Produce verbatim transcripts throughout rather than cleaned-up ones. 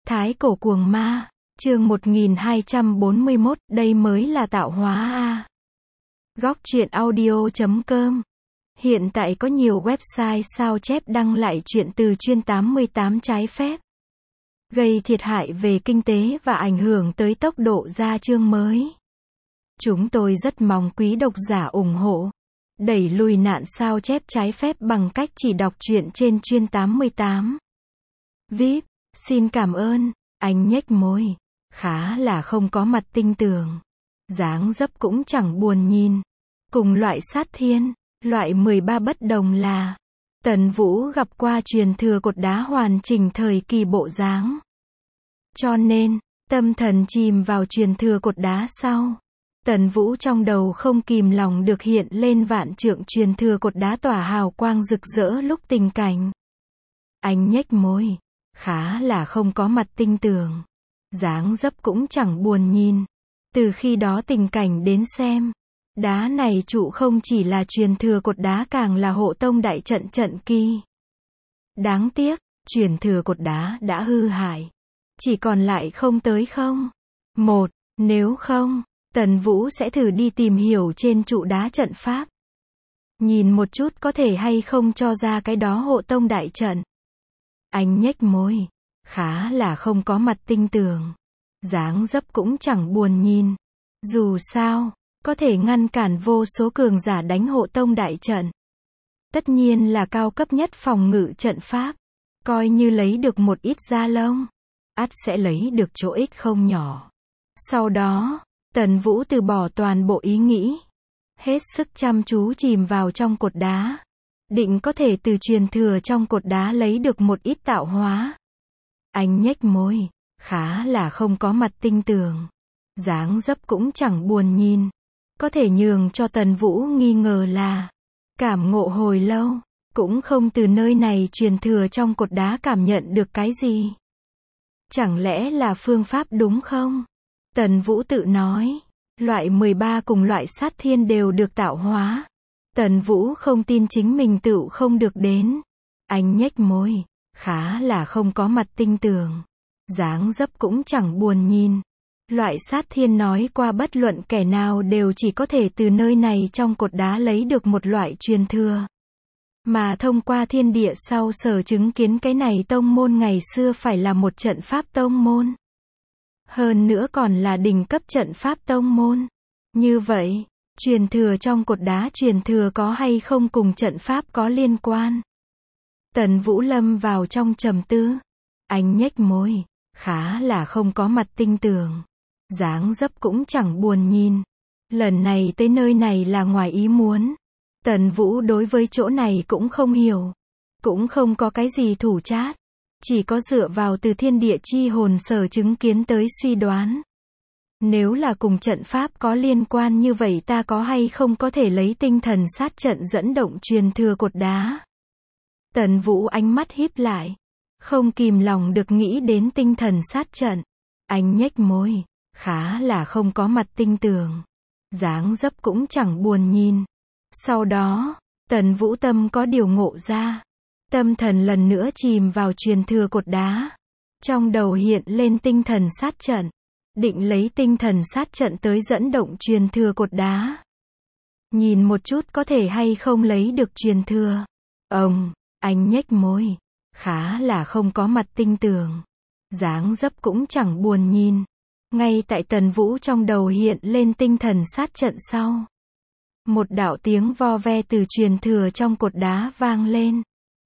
Thái cổ cuồng ma, chương một nghìn hai trăm bốn mươi mốt, đây mới là tạo hóa a. Góc truyện audio chấm com. Hiện tại có nhiều website sao chép đăng lại chuyện từ chuyên tám mươi tám trái phép, gây thiệt hại về kinh tế và ảnh hưởng tới tốc độ ra chương mới. Chúng tôi rất mong quý độc giả ủng hộ, đẩy lùi nạn sao chép trái phép bằng cách chỉ đọc truyện trên chuyên tám mươi tám. vê i pê, xin cảm ơn. Anh nhếch môi, khá là không có mặt tinh tường, dáng dấp cũng chẳng buồn nhìn. Cùng loại sát thiên, loại mười ba bất đồng là Tần Vũ gặp qua truyền thừa cột đá hoàn chỉnh thời kỳ bộ dáng, cho nên tâm thần chìm vào truyền thừa cột đá sau, Tần Vũ trong đầu không kìm lòng được hiện lên vạn trượng truyền thừa cột đá tỏa hào quang rực rỡ lúc tình cảnh. Anh nhếch môi, khá là không có mặt tinh tường, dáng dấp cũng chẳng buồn nhìn. Từ khi đó tình cảnh đến xem, đá này trụ không chỉ là truyền thừa cột đá càng là hộ tông đại trận trận kỳ. Đáng tiếc, truyền thừa cột đá đã hư hại, chỉ còn lại không tới không. Một, nếu không, Tần Vũ sẽ thử đi tìm hiểu trên trụ đá trận pháp, nhìn một chút có thể hay không cho ra cái đó hộ tông đại trận. Anh nhếch môi, khá là không có mặt tinh tường, dáng dấp cũng chẳng buồn nhìn. Dù sao, có thể ngăn cản vô số cường giả đánh hộ tông đại trận, tất nhiên là cao cấp nhất phòng ngự trận pháp. Coi như lấy được một ít da lông, ắt sẽ lấy được chỗ ích không nhỏ. Sau đó, Tần Vũ từ bỏ toàn bộ ý nghĩ, hết sức chăm chú chìm vào trong cột đá, định có thể từ truyền thừa trong cột đá lấy được một ít tạo hóa. Anh nhếch môi, khá là không có mặt tinh tường, dáng dấp cũng chẳng buồn nhìn. Có thể nhường cho Tần Vũ nghi ngờ là, cảm ngộ hồi lâu, cũng không từ nơi này truyền thừa trong cột đá cảm nhận được cái gì. Chẳng lẽ là phương pháp đúng không? Tần Vũ tự nói, loại mười ba cùng loại sát thiên đều được tạo hóa. Tần Vũ không tin chính mình tự không được đến. Anh nhếch môi, khá là không có mặt tinh tường, dáng dấp cũng chẳng buồn nhìn. Loại sát thiên nói qua bất luận kẻ nào đều chỉ có thể từ nơi này trong cột đá lấy được một loại truyền thừa. Mà thông qua thiên địa sau sở chứng kiến cái này tông môn ngày xưa phải là một trận pháp tông môn. Hơn nữa còn là đỉnh cấp trận pháp tông môn. Như vậy, truyền thừa trong cột đá truyền thừa có hay không cùng trận pháp có liên quan? Tần Vũ lâm vào trong trầm tư. Anh nhếch môi, khá là không có mặt tinh tường, dáng dấp cũng chẳng buồn nhìn. Lần này tới nơi này là ngoài ý muốn. Tần Vũ đối với chỗ này cũng không hiểu, cũng không có cái gì thủ chát, chỉ có dựa vào từ thiên địa chi hồn sở chứng kiến tới suy đoán. Nếu là cùng trận pháp có liên quan như vậy ta có hay không có thể lấy tinh thần sát trận dẫn động truyền thừa cột đá? Tần Vũ ánh mắt híp lại, không kìm lòng được nghĩ đến tinh thần sát trận. Anh nhếch môi, khá là không có mặt tinh tường, dáng dấp cũng chẳng buồn nhìn. Sau đó, Tần Vũ tâm có điều ngộ ra, tâm thần lần nữa chìm vào truyền thừa cột đá, trong đầu hiện lên tinh thần sát trận, định lấy tinh thần sát trận tới dẫn động truyền thừa cột đá, nhìn một chút có thể hay không lấy được truyền thừa. Ông, anh nhếch môi, khá là không có mặt tinh tường, dáng dấp cũng chẳng buồn nhìn. Ngay tại Tần Vũ trong đầu hiện lên tinh thần sát trận sau, một đạo tiếng vo ve từ truyền thừa trong cột đá vang lên.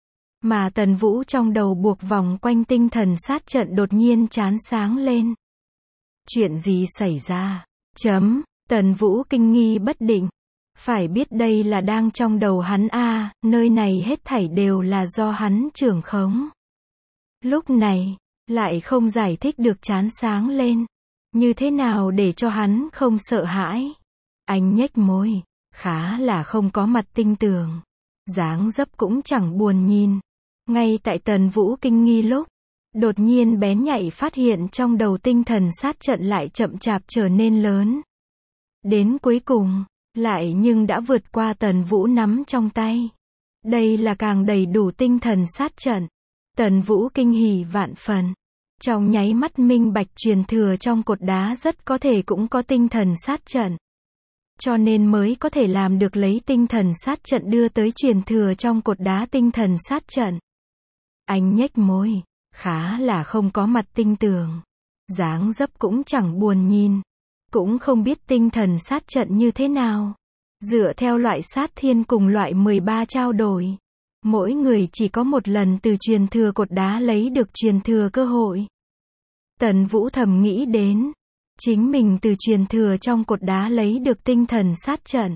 Mà Tần Vũ trong đầu buộc vòng quanh tinh thần sát trận đột nhiên chán sáng lên. Chuyện gì xảy ra? Chấm, Tần Vũ kinh nghi bất định. Phải biết đây là đang trong đầu hắn a, à, nơi này hết thảy đều là do hắn trưởng khống. Lúc này, lại không giải thích được chán sáng lên. Như thế nào để cho hắn không sợ hãi? Anh nhếch môi, khá là không có mặt tinh tường, dáng dấp cũng chẳng buồn nhìn. Ngay tại Tần Vũ kinh nghi lúc, đột nhiên bén nhạy phát hiện trong đầu tinh thần sát trận lại chậm chạp trở nên lớn. Đến cuối cùng, lại nhưng đã vượt qua Tần Vũ nắm trong tay. Đây là càng đầy đủ tinh thần sát trận. Tần Vũ kinh hỉ vạn phần. Trong nháy mắt minh bạch truyền thừa trong cột đá rất có thể cũng có tinh thần sát trận. Cho nên mới có thể làm được lấy tinh thần sát trận đưa tới truyền thừa trong cột đá tinh thần sát trận. Anh nhếch môi, khá là không có mặt tinh tường. Dáng dấp cũng chẳng buồn nhìn. Cũng không biết tinh thần sát trận như thế nào. Dựa theo loại sát thiên cùng loại mười ba trao đổi. Mỗi người chỉ có một lần từ truyền thừa cột đá lấy được truyền thừa cơ hội. Tần Vũ thầm nghĩ đến. Chính mình từ truyền thừa trong cột đá lấy được tinh thần sát trận.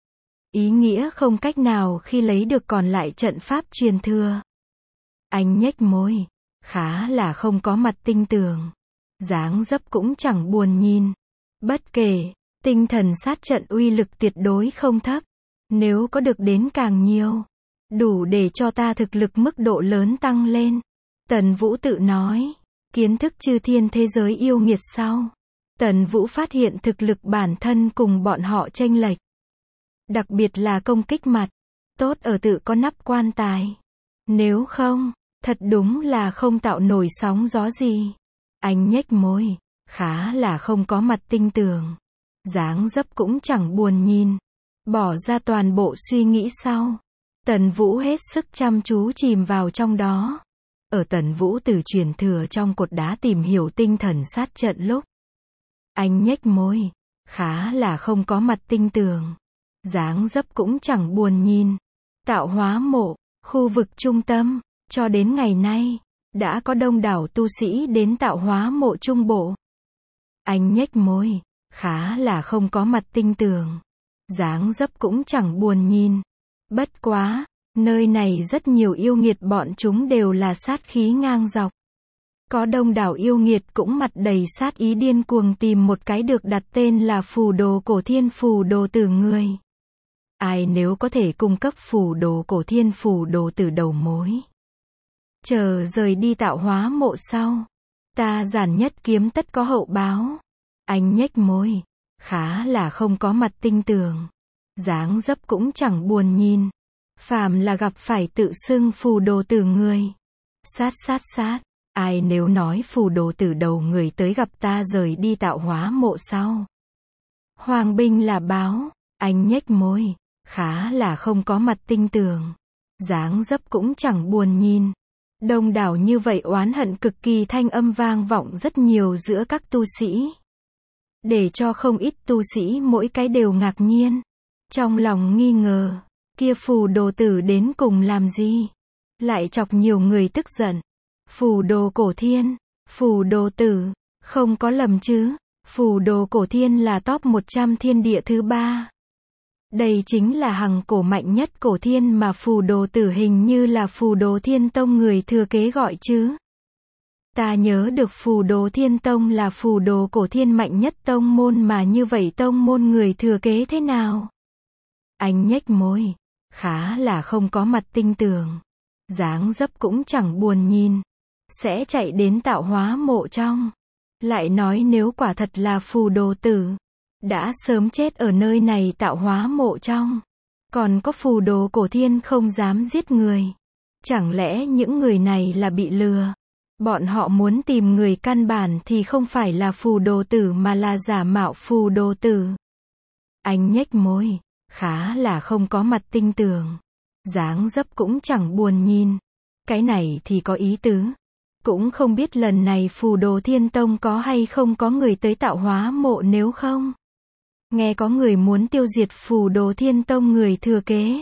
Ý nghĩa không cách nào khi lấy được còn lại trận pháp truyền thừa. Anh nhếch môi. Khá là không có mặt tinh tường. Dáng dấp cũng chẳng buồn nhìn. Bất kể, tinh thần sát trận uy lực tuyệt đối không thấp. Nếu có được đến càng nhiều, đủ để cho ta thực lực mức độ lớn tăng lên. Tần Vũ tự nói, kiến thức chư thiên thế giới yêu nghiệt sau. Tần Vũ phát hiện thực lực bản thân cùng bọn họ chênh lệch. Đặc biệt là công kích mặt. Tốt ở tự có nắp quan tài. Nếu không, thật đúng là không tạo nổi sóng gió gì. Anh nhếch môi. Khá là không có mặt tinh tường. Dáng dấp cũng chẳng buồn nhìn. Bỏ ra toàn bộ suy nghĩ sau. Tần Vũ hết sức chăm chú chìm vào trong đó. Ở Tần Vũ từ truyền thừa trong cột đá tìm hiểu tinh thần sát trận lúc. Anh nhếch môi. Khá là không có mặt tinh tường. Dáng dấp cũng chẳng buồn nhìn. Tạo hóa mộ, khu vực trung tâm, cho đến ngày nay, đã có đông đảo tu sĩ đến tạo hóa mộ trung bộ. Anh nhếch môi. Khá là không có mặt tinh tường. Dáng dấp cũng chẳng buồn nhìn. Bất quá, nơi này rất nhiều yêu nghiệt bọn chúng đều là sát khí ngang dọc. Có đông đảo yêu nghiệt cũng mặt đầy sát ý điên cuồng tìm một cái được đặt tên là phù đồ cổ thiên phù đồ tử người. Ai nếu có thể cung cấp phù đồ cổ thiên phù đồ tử đầu mối. Chờ rời đi tạo hóa mộ sau. Ta giản nhất kiếm tất có hậu báo. Anh nhếch môi. Khá là không có mặt tinh tường. Dáng dấp cũng chẳng buồn nhìn. Phàm là gặp phải tự xưng phù đồ tử người. Sát sát sát. Ai nếu nói phù đồ tử đầu người tới gặp ta rời đi tạo hóa mộ sau. Hoàng binh là báo. Anh nhếch môi. Khá là không có mặt tinh tường. Dáng dấp cũng chẳng buồn nhìn. Đông đảo như vậy oán hận cực kỳ thanh âm vang vọng rất nhiều giữa các tu sĩ. Để cho không ít tu sĩ mỗi cái đều ngạc nhiên. Trong lòng nghi ngờ. Kia phù đồ tử đến cùng làm gì? Lại chọc nhiều người tức giận. Phù đồ cổ thiên. Phù đồ tử. Không có lầm chứ. Phù đồ cổ thiên là top một trăm thiên địa thứ ba. Đây chính là hằng cổ mạnh nhất cổ thiên mà phù đồ tử hình như là phù đồ thiên tông người thừa kế gọi chứ. Ta nhớ được phù đồ thiên tông là phù đồ cổ thiên mạnh nhất tông môn mà như vậy tông môn người thừa kế thế nào? Anh nhếch môi. Khá là không có mặt tinh tường. Dáng dấp cũng chẳng buồn nhìn. Sẽ chạy đến tạo hóa mộ trong. Lại nói nếu quả thật là phù đồ tử. Đã sớm chết ở nơi này tạo hóa mộ trong. Còn có phù đồ cổ thiên không dám giết người. Chẳng lẽ những người này là bị lừa? Bọn họ muốn tìm người căn bản thì không phải là phù đồ tử mà là giả mạo phù đồ tử. Anh nhếch môi. Khá là không có mặt tinh tường. Dáng dấp cũng chẳng buồn nhìn. Cái này thì có ý tứ. Cũng không biết lần này phù đồ thiên tông có hay không có người tới tạo hóa mộ nếu không. Nghe có người muốn tiêu diệt phù đồ thiên tông người thừa kế.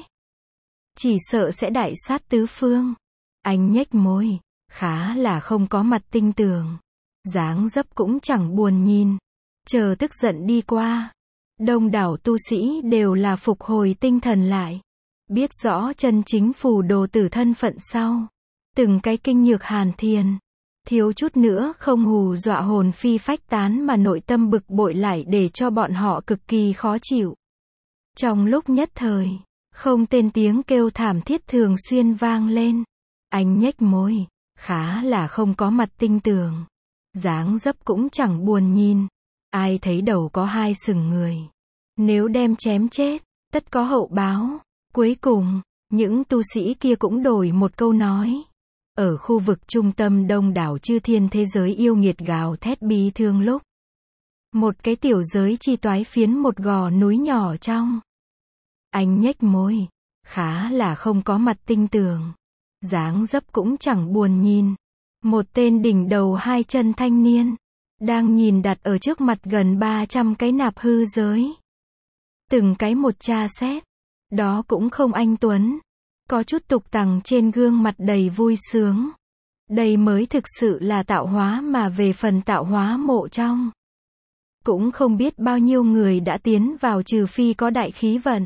Chỉ sợ sẽ đại sát tứ phương. Anh nhếch môi. Khá là không có mặt tinh tường. Dáng dấp cũng chẳng buồn nhìn. Chờ tức giận đi qua. Đông đảo tu sĩ đều là phục hồi tinh thần lại. Biết rõ chân chính phù đồ tử thân phận sau. Từng cái kinh nhược hàn thiền. Thiếu chút nữa không hù dọa hồn phi phách tán mà nội tâm bực bội lại để cho bọn họ cực kỳ khó chịu. Trong lúc nhất thời, không tên tiếng kêu thảm thiết thường xuyên vang lên. Anh nhếch môi. Khá là không có mặt tinh tường. Dáng dấp cũng chẳng buồn nhìn. Ai thấy đầu có hai sừng người. Nếu đem chém chết, tất có hậu báo. Cuối cùng, những tu sĩ kia cũng đổi một câu nói. Ở khu vực trung tâm đông đảo chư thiên thế giới yêu nghiệt gào thét bi thương lúc một cái tiểu giới chi toái phiến một gò núi nhỏ trong. Anh nhếch môi, khá là không có mặt tinh tường, dáng dấp cũng chẳng buồn nhìn. Một tên đỉnh đầu hai chân thanh niên đang nhìn đặt ở trước mặt gần ba trăm cái nạp hư giới. Từng cái một tra xét, đó cũng không anh tuấn, có chút tục tằng trên gương mặt đầy vui sướng. Đây mới thực sự là tạo hóa, mà về phần tạo hóa mộ trong, cũng không biết bao nhiêu người đã tiến vào, trừ phi có đại khí vận.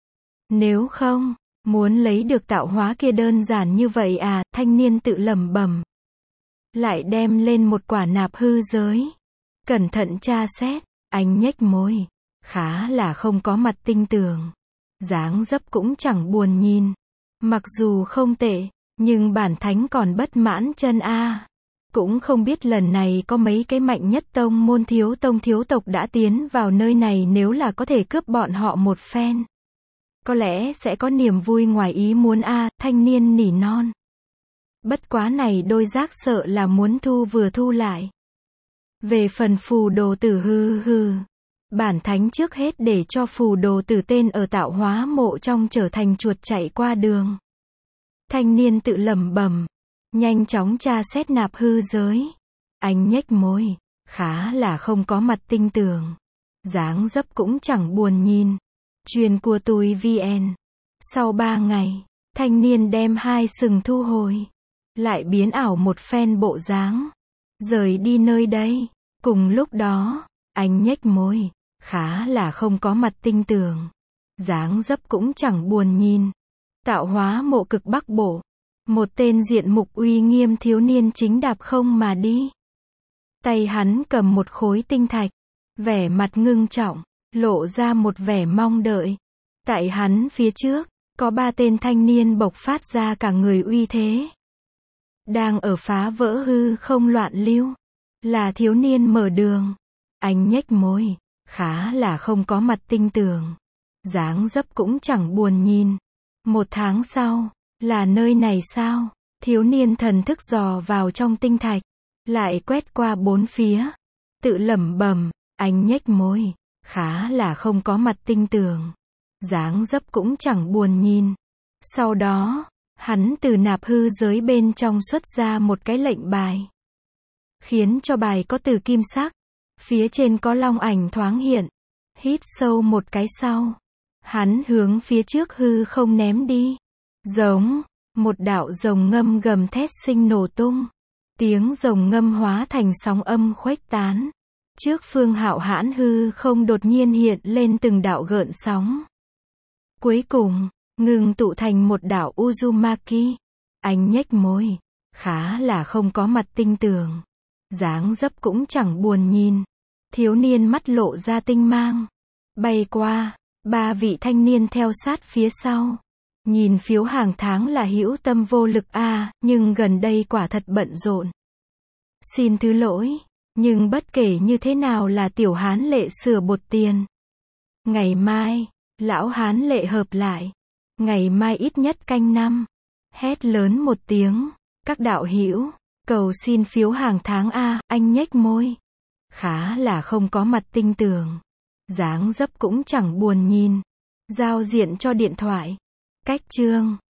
Nếu không, muốn lấy được tạo hóa kia đơn giản như vậy à, thanh niên tự lẩm bẩm. Lại đem lên một quả nạp hư giới. Cẩn thận tra xét, anh nhếch môi, khá là không có mặt tinh tường, dáng dấp cũng chẳng buồn nhìn. Mặc dù không tệ, nhưng bản thánh còn bất mãn chân a. Cũng không biết lần này có mấy cái mạnh nhất tông môn thiếu tông thiếu tộc đã tiến vào nơi này, nếu là có thể cướp bọn họ một phen, có lẽ sẽ có niềm vui ngoài ý muốn a. Thanh niên nỉ non. Bất quá này đôi giác sợ là muốn thu vừa thu lại. Về phần phù đồ tử hư hư, bản thánh trước hết để cho phù đồ tử tên ở tạo hóa mộ trong trở thành chuột chạy qua đường. Thanh niên tự lẩm bẩm, nhanh chóng tra xét nạp hư giới. Anh nhếch môi, khá là không có mặt tinh tường, dáng dấp cũng chẳng buồn nhìn. Truyền của tôi vn. Sau ba ngày, thanh niên đem hai sừng thu hồi, lại biến ảo một phen bộ dáng, rời đi nơi đây. Cùng lúc đó, anh nhếch môi, khá là không có mặt tinh tường, dáng dấp cũng chẳng buồn nhìn. Tạo hóa mộ cực Bắc Bộ, một tên diện mục uy nghiêm thiếu niên chính đạp không mà đi. Tay hắn cầm một khối tinh thạch, vẻ mặt ngưng trọng, lộ ra một vẻ mong đợi. Tại hắn phía trước, có ba tên thanh niên bộc phát ra cả người uy thế, đang ở phá vỡ hư không loạn lưu. Là thiếu niên mở đường. Anh nhếch môi, khá là không có mặt tinh tường, dáng dấp cũng chẳng buồn nhìn. Một tháng sau, là nơi này sao? Thiếu niên thần thức dò vào trong tinh thạch, lại quét qua bốn phía, tự lẩm bẩm. Anh nhếch môi, khá là không có mặt tinh tường, dáng dấp cũng chẳng buồn nhìn. Sau đó, hắn từ nạp hư giới bên trong xuất ra một cái lệnh bài, khiến cho bài có từ kim sắc, phía trên có long ảnh thoáng hiện. Hít sâu một cái sau, hắn hướng phía trước hư không ném đi. Giống, một đạo rồng ngâm gầm thét sinh nổ tung. Tiếng rồng ngâm hóa thành sóng âm khuếch tán. Trước phương hạo hãn hư không đột nhiên hiện lên từng đạo gợn sóng. Cuối cùng, ngừng tụ thành một đạo Uzumaki. Anh nhếch môi, khá là không có mặt tinh tường, dáng dấp cũng chẳng buồn nhìn. Thiếu niên mắt lộ ra tinh mang, bay qua. Ba vị thanh niên theo sát phía sau. Nhìn phiếu hàng tháng là hữu tâm vô lực a, à, nhưng gần đây quả thật bận rộn. Xin thứ lỗi, nhưng bất kể như thế nào là tiểu hán lệ sửa bột tiền. Ngày mai, lão hán lệ hợp lại. Ngày mai ít nhất canh năm. Hét lớn một tiếng, các đạo hữu, cầu xin phiếu hàng tháng a. À, anh nhếch môi, khá là không có mặt tinh tường, dáng dấp cũng chẳng buồn nhìn. Giao diện cho điện thoại. Cách chương